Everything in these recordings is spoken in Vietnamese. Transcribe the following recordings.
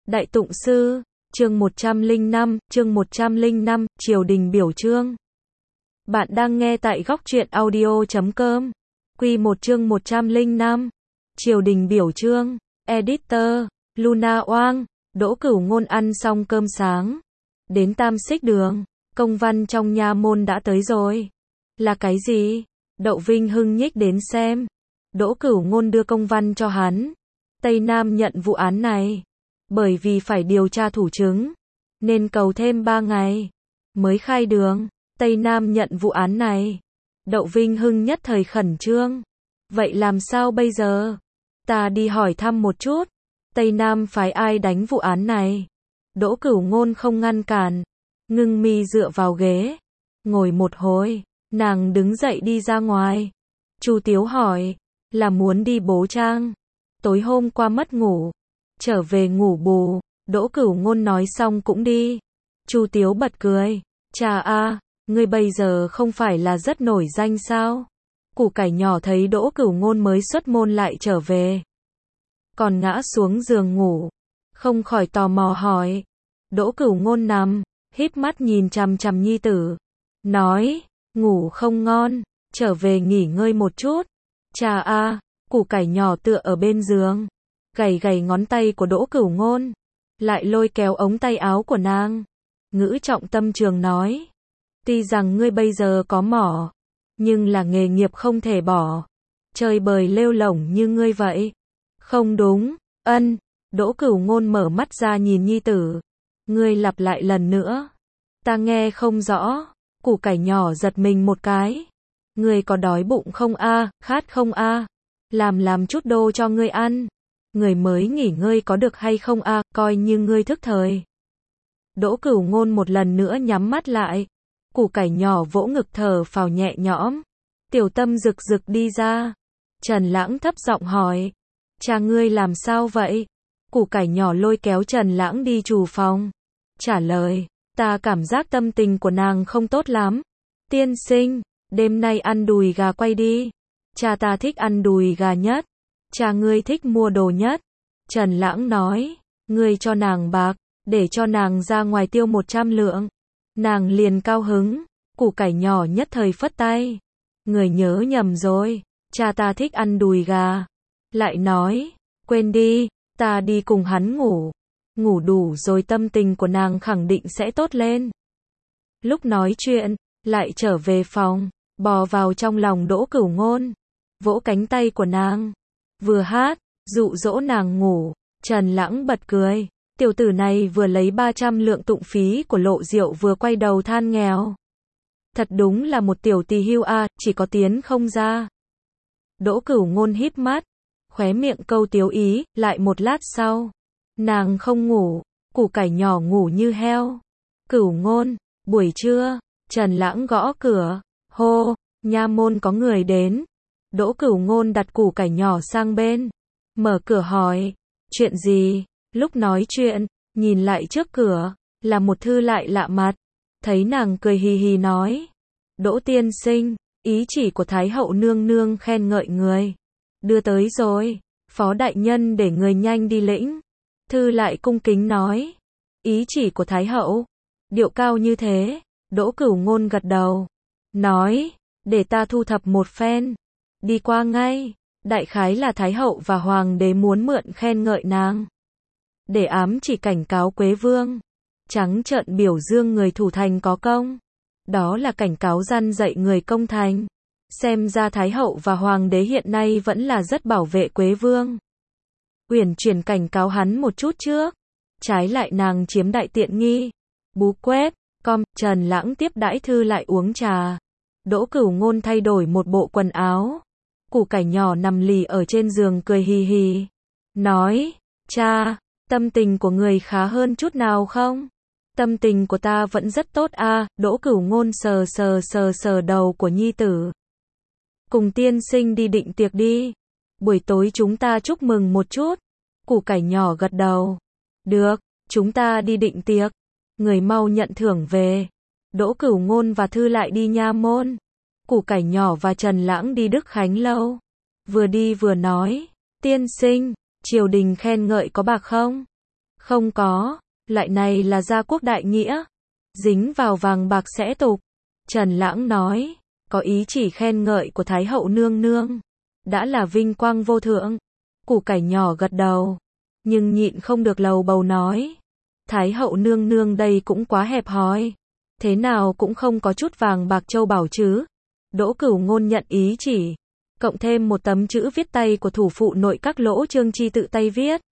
Đại Tụng Sư, chương 105, Triều đình biểu chương. Bạn đang nghe tại góc truyện audio.com. Quy 1 chương 105. Triều đình biểu chương. Editor, Luna Oang. Đỗ Cửu Ngôn ăn xong cơm sáng. Đến Tam Xích Đường. Công văn trong nha môn đã tới rồi. Là cái gì? Đậu Vinh Hưng nhích đến xem. Đỗ Cửu Ngôn đưa công văn cho hắn. Tây Nam nhận vụ án này. Bởi vì phải điều tra thủ chứng, nên cầu thêm 3 ngày mới khai đường. Tây Nam nhận vụ án này. Đậu Vinh Hưng nhất thời khẩn trương. Vậy làm sao bây giờ? Ta đi hỏi thăm một chút. Tây Nam phái ai đánh vụ án này? Đỗ Cửu Ngôn không ngăn cản. Ngưng mi dựa vào ghế. Ngồi một hồi, nàng đứng dậy đi ra ngoài. Chu Tiếu hỏi, là muốn đi bố trang. Tối hôm qua mất ngủ. Trở về ngủ bù. Đỗ Cửu Ngôn nói xong cũng đi. Chu Tiếu bật cười. Chà a, ngươi bây giờ không phải là rất nổi danh sao? Củ cải nhỏ thấy Đỗ Cửu Ngôn mới xuất môn lại trở về, còn ngã xuống giường ngủ, không khỏi tò mò hỏi. Đỗ Cửu Ngôn nằm, híp mắt nhìn chằm chằm nhi tử, nói, ngủ không ngon, trở về nghỉ ngơi một chút. Chà a, củ cải nhỏ tựa ở bên giường, gầy gầy ngón tay của Đỗ Cửu Ngôn, lại lôi kéo ống tay áo của nàng. Ngữ trọng tâm trường nói, tuy rằng ngươi bây giờ có mỏ, nhưng là nghề nghiệp không thể bỏ. Chơi bời lêu lổng như ngươi vậy. Không đúng, ân. Đỗ Cửu Ngôn mở mắt ra nhìn nhi tử. Ngươi lặp lại lần nữa. Ta nghe không rõ. Củ cải nhỏ giật mình một cái. Ngươi có đói bụng không a, khát không a? Làm chút đô cho ngươi ăn. Người mới nghỉ ngơi có được hay không a, coi như ngươi thức thời. Đỗ Cửu Ngôn một lần nữa nhắm mắt lại. Củ cải nhỏ vỗ ngực thở phào nhẹ nhõm. Tiểu Tâm rực rực đi ra. Trần Lãng thấp giọng hỏi, cha ngươi làm sao vậy? Củ cải nhỏ lôi kéo Trần Lãng đi trù phòng. Trả lời, ta cảm giác tâm tình của nàng không tốt lắm. Tiên sinh, đêm nay ăn đùi gà quay đi. Cha ta thích ăn đùi gà nhất. Cha ngươi thích mua đồ nhất. Trần Lãng nói, ngươi cho nàng bạc, để cho nàng ra ngoài tiêu 100 lượng. Nàng liền cao hứng. Củ cải nhỏ nhất thời phất tay. Người nhớ nhầm rồi, cha ta thích ăn đùi gà. Lại nói, quên đi, ta đi cùng hắn ngủ. Ngủ đủ rồi tâm tình của nàng khẳng định sẽ tốt lên. Lúc nói chuyện, lại trở về phòng, bò vào trong lòng Đỗ Cửu Ngôn, vỗ cánh tay của nàng, vừa hát, dụ dỗ nàng ngủ. Trần Lãng bật cười. Tiểu tử này vừa lấy 300 lượng tụng phí của Lộ Diệu vừa quay đầu than nghèo. Thật đúng là một tiểu tỳ hưu a, chỉ có tiến không ra. Đỗ Cửu Ngôn híp mắt, khóe miệng câu tiếu ý, lại một lát sau. Nàng không ngủ, củ cải nhỏ ngủ như heo. Cửu Ngôn, buổi trưa, Trần Lãng gõ cửa, hô, nha môn có người đến. Đỗ Cửu Ngôn đặt củ cải nhỏ sang bên, mở cửa hỏi, chuyện gì? Lúc nói chuyện, nhìn lại trước cửa, là một thư lại lạ mặt. Thấy nàng cười hì hì nói, Đỗ tiên sinh, ý chỉ của Thái hậu nương nương khen ngợi người. Đưa tới rồi, phó đại nhân để người nhanh đi lĩnh. Thư lại cung kính nói, ý chỉ của Thái hậu, điệu cao như thế. Đỗ Cửu Ngôn gật đầu, nói, để ta thu thập một phen, đi qua ngay. Đại khái là Thái hậu và Hoàng đế muốn mượn khen ngợi nàng, để ám chỉ cảnh cáo Quế Vương, trắng trợn biểu dương người thủ thành có công. Đó là cảnh cáo răn dạy người công thành. Xem ra Thái hậu và Hoàng đế hiện nay vẫn là rất bảo vệ Quế Vương. Uyển chuyển cảnh cáo hắn một chút trước, trái lại nàng chiếm đại tiện nghi. Bú quét, Trần Lãng tiếp đãi thư lại uống trà. Đỗ Cửu Ngôn thay đổi một bộ quần áo. Củ cải nhỏ nằm lì ở trên giường cười hì hì, nói, cha, tâm tình của người khá hơn chút nào không? Tâm tình của ta vẫn rất tốt a. Đỗ Cửu Ngôn sờ đầu của nhi tử. Cùng tiên sinh đi định tiệc đi. Buổi tối chúng ta chúc mừng một chút. Củ cải nhỏ gật đầu. Được, chúng ta đi định tiệc. Người mau nhận thưởng về. Đỗ Cửu Ngôn và Thư lại đi nha môn. Củ cải nhỏ và Trần Lãng đi Đức Khánh lâu. Vừa đi vừa nói, tiên sinh, triều đình khen ngợi có bạc không? Không có, loại này là gia quốc đại nghĩa. Dính vào vàng bạc sẽ tục. Trần Lãng nói, có ý chỉ khen ngợi của Thái hậu nương nương. Đã là vinh quang vô thượng. Củ cải nhỏ gật đầu. Nhưng nhịn không được lầu bầu nói. Thái hậu nương nương đây cũng quá hẹp hòi. Thế nào cũng không có chút vàng bạc châu bảo chứ. Đỗ Cửu Ngôn nhận ý chỉ. Cộng thêm một tấm chữ viết tay của thủ phụ nội các Lỗ Trương Chi tự tay viết.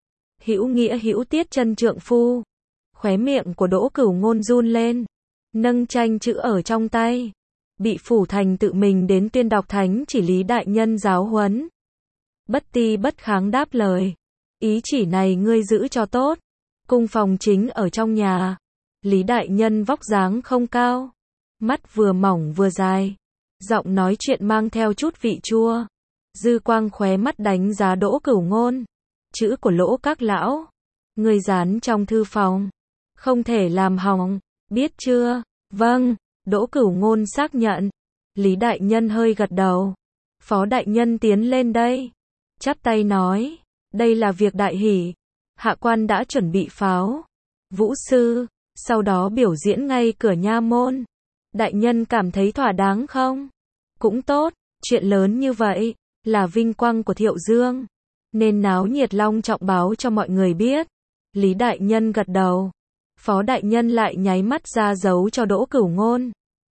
Hữu nghĩa hữu tiết chân trượng phu. Khóe miệng của Đỗ Cửu Ngôn run lên. Nâng tranh chữ ở trong tay. Bị phủ thành tự mình đến tuyên đọc thánh chỉ Lý đại nhân giáo huấn. Bất ti bất kháng đáp lời. Ý chỉ này ngươi giữ cho tốt. Cung phòng chính ở trong nhà. Lý đại nhân vóc dáng không cao. Mắt vừa mỏng vừa dài. Giọng nói chuyện mang theo chút vị chua. Dư quang khóe mắt đánh giá Đỗ Cửu Ngôn. Chữ của Lỗ các lão. Ngươi dán trong thư phòng. Không thể làm hỏng. Biết chưa? Vâng. Đỗ Cửu Ngôn xác nhận. Lý đại nhân hơi gật đầu. Phó đại nhân tiến lên đây. Chắp tay nói. Đây là việc đại hỷ. Hạ quan đã chuẩn bị pháo. Vũ sư. Sau đó biểu diễn ngay cửa nha môn. Đại nhân cảm thấy thỏa đáng không? Cũng tốt. Chuyện lớn như vậy. Là vinh quang của Thiệu Dương. Nên náo nhiệt long trọng báo cho mọi người biết. Lý đại nhân gật đầu. Phó đại nhân lại nháy mắt ra dấu cho Đỗ Cửu Ngôn.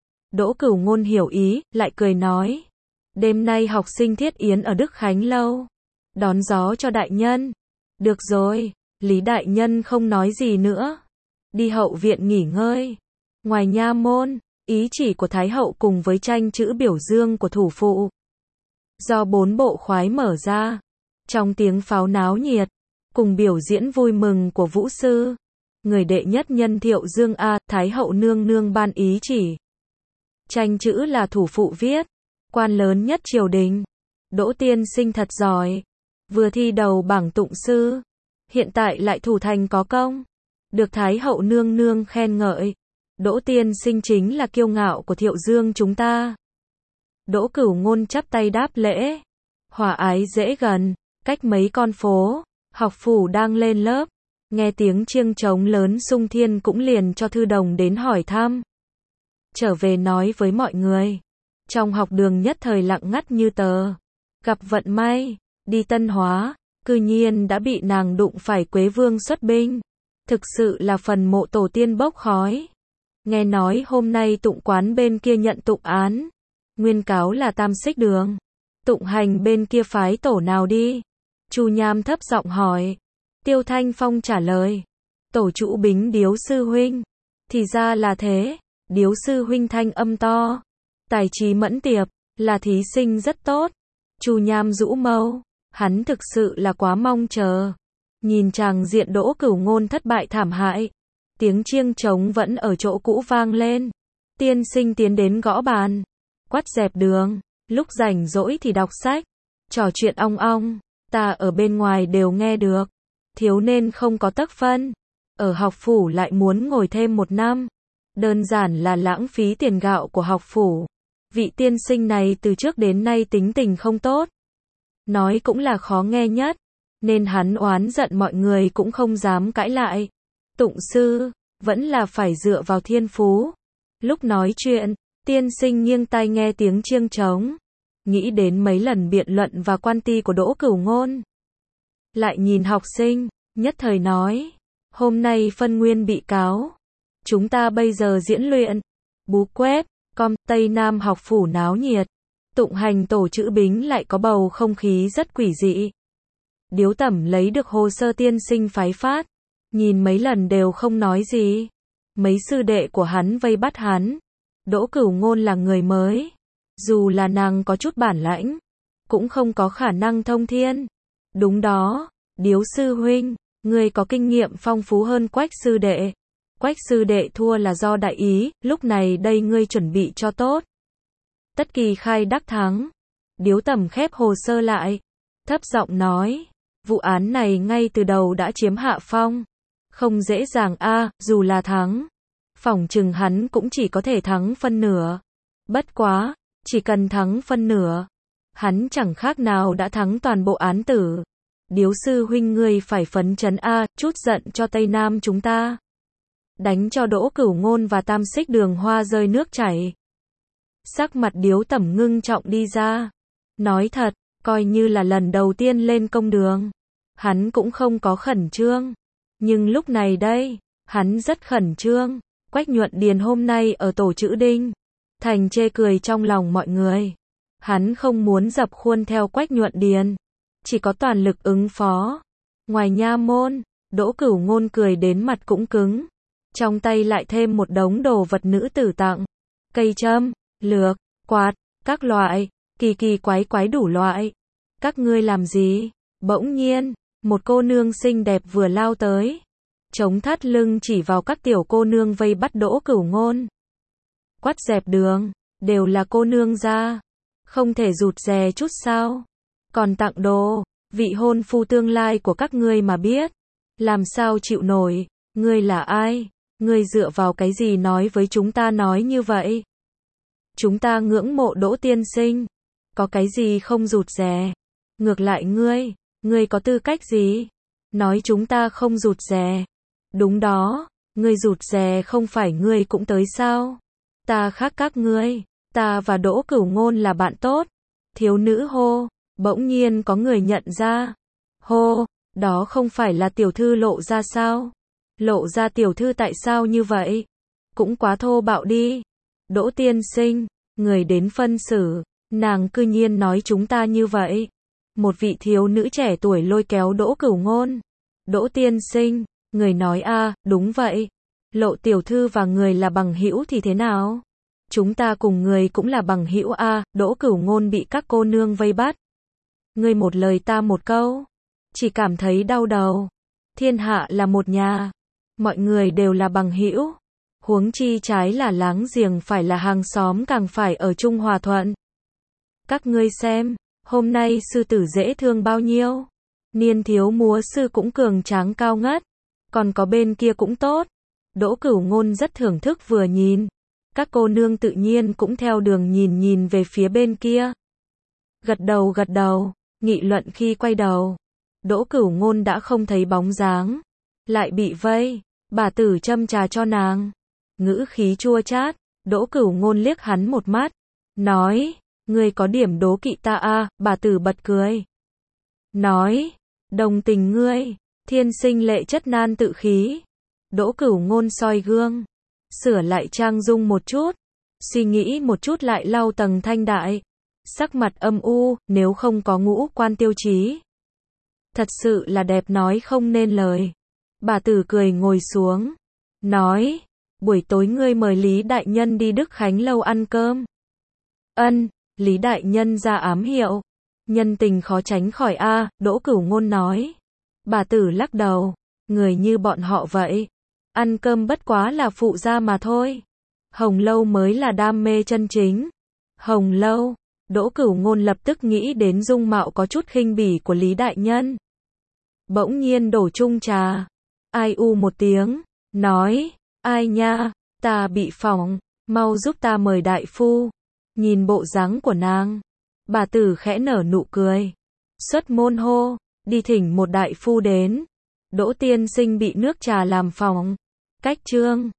Đỗ Cửu Ngôn hiểu ý, lại cười nói. Đêm nay học sinh thiết yến ở Đức Khánh Lâu. Đón gió cho đại nhân. Được rồi, Lý đại nhân không nói gì nữa. Đi hậu viện nghỉ ngơi. Ngoài nha môn, ý chỉ của Thái hậu cùng với tranh chữ biểu dương của thủ phụ. Do 4 bộ khoái mở ra. Trong tiếng pháo náo nhiệt, cùng biểu diễn vui mừng của vũ sư. Người đệ nhất nhân Thiệu Dương A, Thái hậu nương nương ban ý chỉ. Tranh chữ là thủ phụ viết. Quan lớn nhất triều đình. Đỗ tiên sinh thật giỏi. Vừa thi đầu bảng tụng sư. Hiện tại lại thủ thành có công. Được Thái hậu nương nương khen ngợi. Đỗ tiên sinh chính là kiêu ngạo của Thiệu Dương chúng ta. Đỗ Cửu Ngôn chắp tay đáp lễ. Hòa ái dễ gần. Cách mấy con phố. Học phủ đang lên lớp. Nghe tiếng chiêng trống lớn sung thiên cũng liền cho thư đồng đến hỏi thăm. Trở về nói với mọi người. Trong học đường nhất thời lặng ngắt như tờ. Gặp vận may, đi Tân Hóa, cư nhiên đã bị nàng đụng phải Quế Vương xuất binh. Thực sự là phần mộ tổ tiên bốc khói. Nghe nói hôm nay tụng quán bên kia nhận tụng án. Nguyên cáo là Tam Xích Đường. Tụng hành bên kia phái tổ nào đi? Chu Nham thấp giọng hỏi. Tiêu Thanh Phong trả lời. Tổ chủ Bính Điếu sư huynh. Thì ra là thế. Điếu sư huynh thanh âm to. Tài trí mẫn tiệp, là thí sinh rất tốt. Chu Nham rũ mâu. Hắn thực sự là quá mong chờ. Nhìn chàng diện Đỗ Cửu Ngôn thất bại thảm hại. Tiếng chiêng trống vẫn ở chỗ cũ vang lên. Tiên sinh tiến đến gõ bàn. Quát dẹp đường. Lúc rảnh rỗi thì đọc sách. Trò chuyện ong ong. Ta ở bên ngoài đều nghe được. Thiếu nên không có tấc phân. Ở học phủ lại muốn ngồi thêm 1 năm. Đơn giản là lãng phí tiền gạo của học phủ. Vị tiên sinh này từ trước đến nay tính tình không tốt. Nói cũng là khó nghe nhất. Nên hắn oán giận mọi người cũng không dám cãi lại. Tụng sư, vẫn là phải dựa vào thiên phú. Lúc nói chuyện, tiên sinh nghiêng tai nghe tiếng chiêng trống. Nghĩ đến mấy lần biện luận và quan ti của Đỗ Cửu Ngôn. Lại nhìn học sinh, nhất thời nói. Hôm nay phân nguyên bị cáo. Chúng ta bây giờ diễn luyện. Bú quét, Tây Nam học phủ náo nhiệt. Tụng hành tổ chữ Bính lại có bầu không khí rất quỷ dị. Điếu Tẩm lấy được hồ sơ tiên sinh phái phát. Nhìn mấy lần đều không nói gì. Mấy sư đệ của hắn vây bắt hắn. Đỗ Cửu Ngôn là người mới. Dù là nàng có chút bản lãnh. Cũng không có khả năng thông thiên. Đúng đó, Điếu sư huynh. Người có kinh nghiệm phong phú hơn Quách sư đệ. Quách sư đệ thua là do đại ý, lúc này đây ngươi chuẩn bị cho tốt. Tất kỳ khai đắc thắng. Điếu Tẩm khép hồ sơ lại. Thấp giọng nói. Vụ án này ngay từ đầu đã chiếm hạ phong. Không dễ dàng dù là thắng. Phỏng chừng hắn cũng chỉ có thể thắng phân nửa. Bất quá, chỉ cần thắng phân nửa. Hắn chẳng khác nào đã thắng toàn bộ án tử. Điếu sư huynh ngươi phải phấn chấn a, chút giận cho Tây Nam chúng ta. Đánh cho Đỗ Cửu Ngôn và Tam Xích Đường Hoa rơi nước chảy. Sắc mặt Điếu Tẩm ngưng trọng đi ra. Nói thật, coi như là lần đầu tiên lên công đường. Hắn cũng không có khẩn trương. Nhưng lúc này đây, hắn rất khẩn trương. Quách Nhuận Điền hôm nay ở tổ chữ Đinh Thành chê cười trong lòng mọi người. Hắn không muốn dập khuôn theo Quách Nhuận Điền, chỉ có toàn lực ứng phó. Ngoài nha môn, Đỗ Cửu Ngôn cười đến mặt cũng cứng. Trong tay lại thêm một đống đồ vật nữ tử tặng. Cây châm, lược, quạt, các loại, kỳ kỳ quái quái đủ loại. Các ngươi làm gì? Bỗng nhiên, một cô nương xinh đẹp vừa lao tới. Chống thắt lưng chỉ vào các tiểu cô nương vây bắt Đỗ Cửu Ngôn. Quát dẹp đường, đều là cô nương ra. Không thể rụt rè chút sao? Còn tặng đồ, vị hôn phu tương lai của các ngươi mà biết. Làm sao chịu nổi, ngươi là ai? Ngươi dựa vào cái gì nói với chúng ta nói như vậy? Chúng ta ngưỡng mộ Đỗ tiên sinh. Có cái gì không rụt rè? Ngược lại ngươi có tư cách gì? Nói chúng ta không rụt rè. Đúng đó, ngươi rụt rè không phải ngươi cũng tới sao? Ta khác các ngươi, ta và Đỗ Cửu Ngôn là bạn tốt. Thiếu nữ hô, bỗng nhiên có người nhận ra. Hô, đó không phải là tiểu thư Lộ ra sao? Lộ ra tiểu thư tại sao như vậy? Cũng quá thô bạo đi. Đỗ tiên sinh, người đến phân xử, nàng cư nhiên nói chúng ta như vậy. Một vị thiếu nữ trẻ tuổi lôi kéo Đỗ Cửu Ngôn. Đỗ tiên sinh, người nói a, đúng vậy. Lộ tiểu thư và người là bằng hữu thì thế nào? Chúng ta cùng người cũng là bằng hữu a. Đỗ Cửu Ngôn bị các cô nương vây bắt. Ngươi một lời ta một câu, chỉ cảm thấy đau đầu. Thiên hạ là một nhà, mọi người đều là bằng hữu. Huống chi trái là láng giềng phải là hàng xóm càng phải ở chung hòa thuận. Các ngươi xem, hôm nay sư tử dễ thương bao nhiêu. Niên thiếu múa sư cũng cường tráng cao ngất. Còn có bên kia cũng tốt. Đỗ Cửu Ngôn rất thưởng thức vừa nhìn. Các cô nương tự nhiên cũng theo đường nhìn về phía bên kia. Gật đầu, nghị luận khi quay đầu. Đỗ Cửu Ngôn đã không thấy bóng dáng. Lại bị vây, bà tử châm trà cho nàng. Ngữ khí chua chát, Đỗ Cửu Ngôn liếc hắn một mắt. Nói, ngươi có điểm đố kỵ ta a. Bà tử bật cười. Nói, đồng tình ngươi, thiên sinh lệ chất nan tự khí. Đỗ Cửu Ngôn soi gương, sửa lại trang dung một chút, suy nghĩ một chút lại lau tầng thanh đại. Sắc mặt âm u, nếu không có ngũ quan tiêu chí. Thật sự là đẹp nói không nên lời. Bà tử cười ngồi xuống, nói, buổi tối ngươi mời Lý Đại Nhân đi Đức Khánh Lâu ăn cơm. Ân, Lý Đại Nhân ra ám hiệu. Nhân tình khó tránh khỏi a. Đỗ Cửu Ngôn nói. Bà tử lắc đầu, người như bọn họ vậy. Ăn cơm bất quá là phụ gia mà thôi. Hồng Lâu mới là đam mê chân chính. Hồng Lâu, Đỗ Cửu Ngôn lập tức nghĩ đến dung mạo có chút khinh bỉ của Lý Đại Nhân. Bỗng nhiên đổ chung trà. Ai u một tiếng, nói, ai nha, ta bị phỏng, mau giúp ta mời đại phu. Nhìn bộ dáng của nàng, bà tử khẽ nở nụ cười. Xuất môn hô, đi thỉnh một đại phu đến. Đỗ tiên sinh bị nước trà làm phỏng. Cách chương